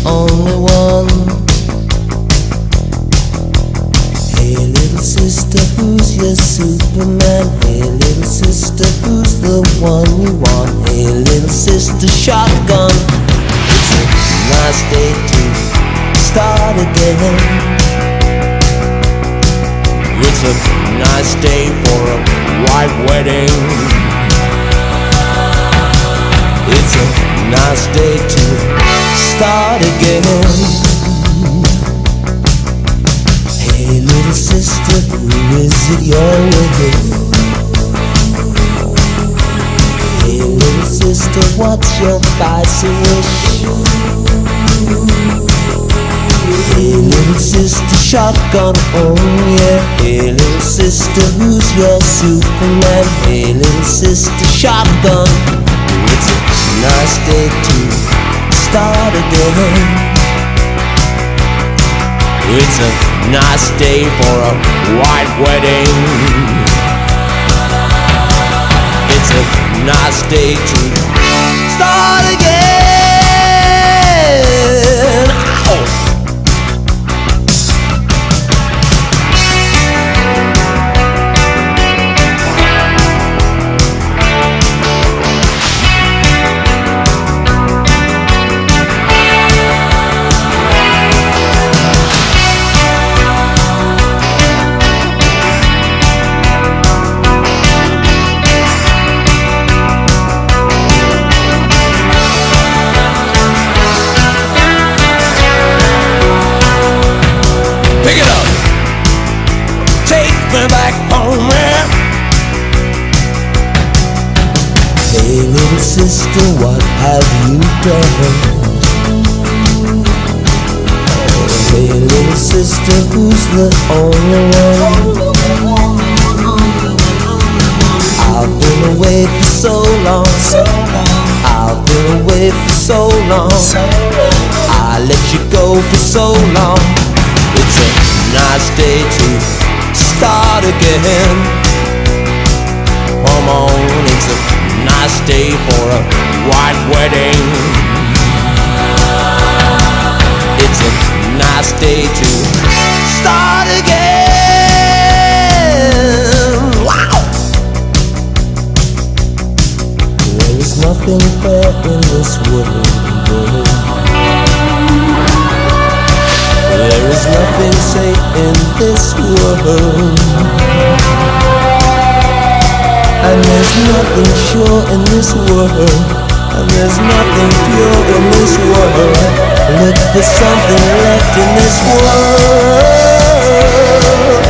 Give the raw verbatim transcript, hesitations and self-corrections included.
only one. Hey little sister, who's your Superman? Hey little sister, who's the one you want? Hey little sister, shotgun. It's a nice day to start again. It's a nice day for a white wedding. It's a nice day to start again. Hey little sister, who is it you're with? Hey little sister, what's your vice wish? Hey little sister, shotgun, oh yeah. Hey little sister, who's your Superman? Hey little sister, shotgun. It's a nice day to start again. It's a nice day for a white wedding. It's a nice day to start again. Ow! Pick it up, take me back home, man. Hey little sister, what have you done? Hey little sister, who's the only one? I've been away for so long. I've been away for so long. I let you go for so long. It's a nice day to start again. Come on, it's a nice day for a white wedding. It's a nice day to start again. Wow! There is nothing fair in this world. There is nothing safe in this world, and there's nothing sure in this world, and there's nothing pure in this world. Look for something left in this world.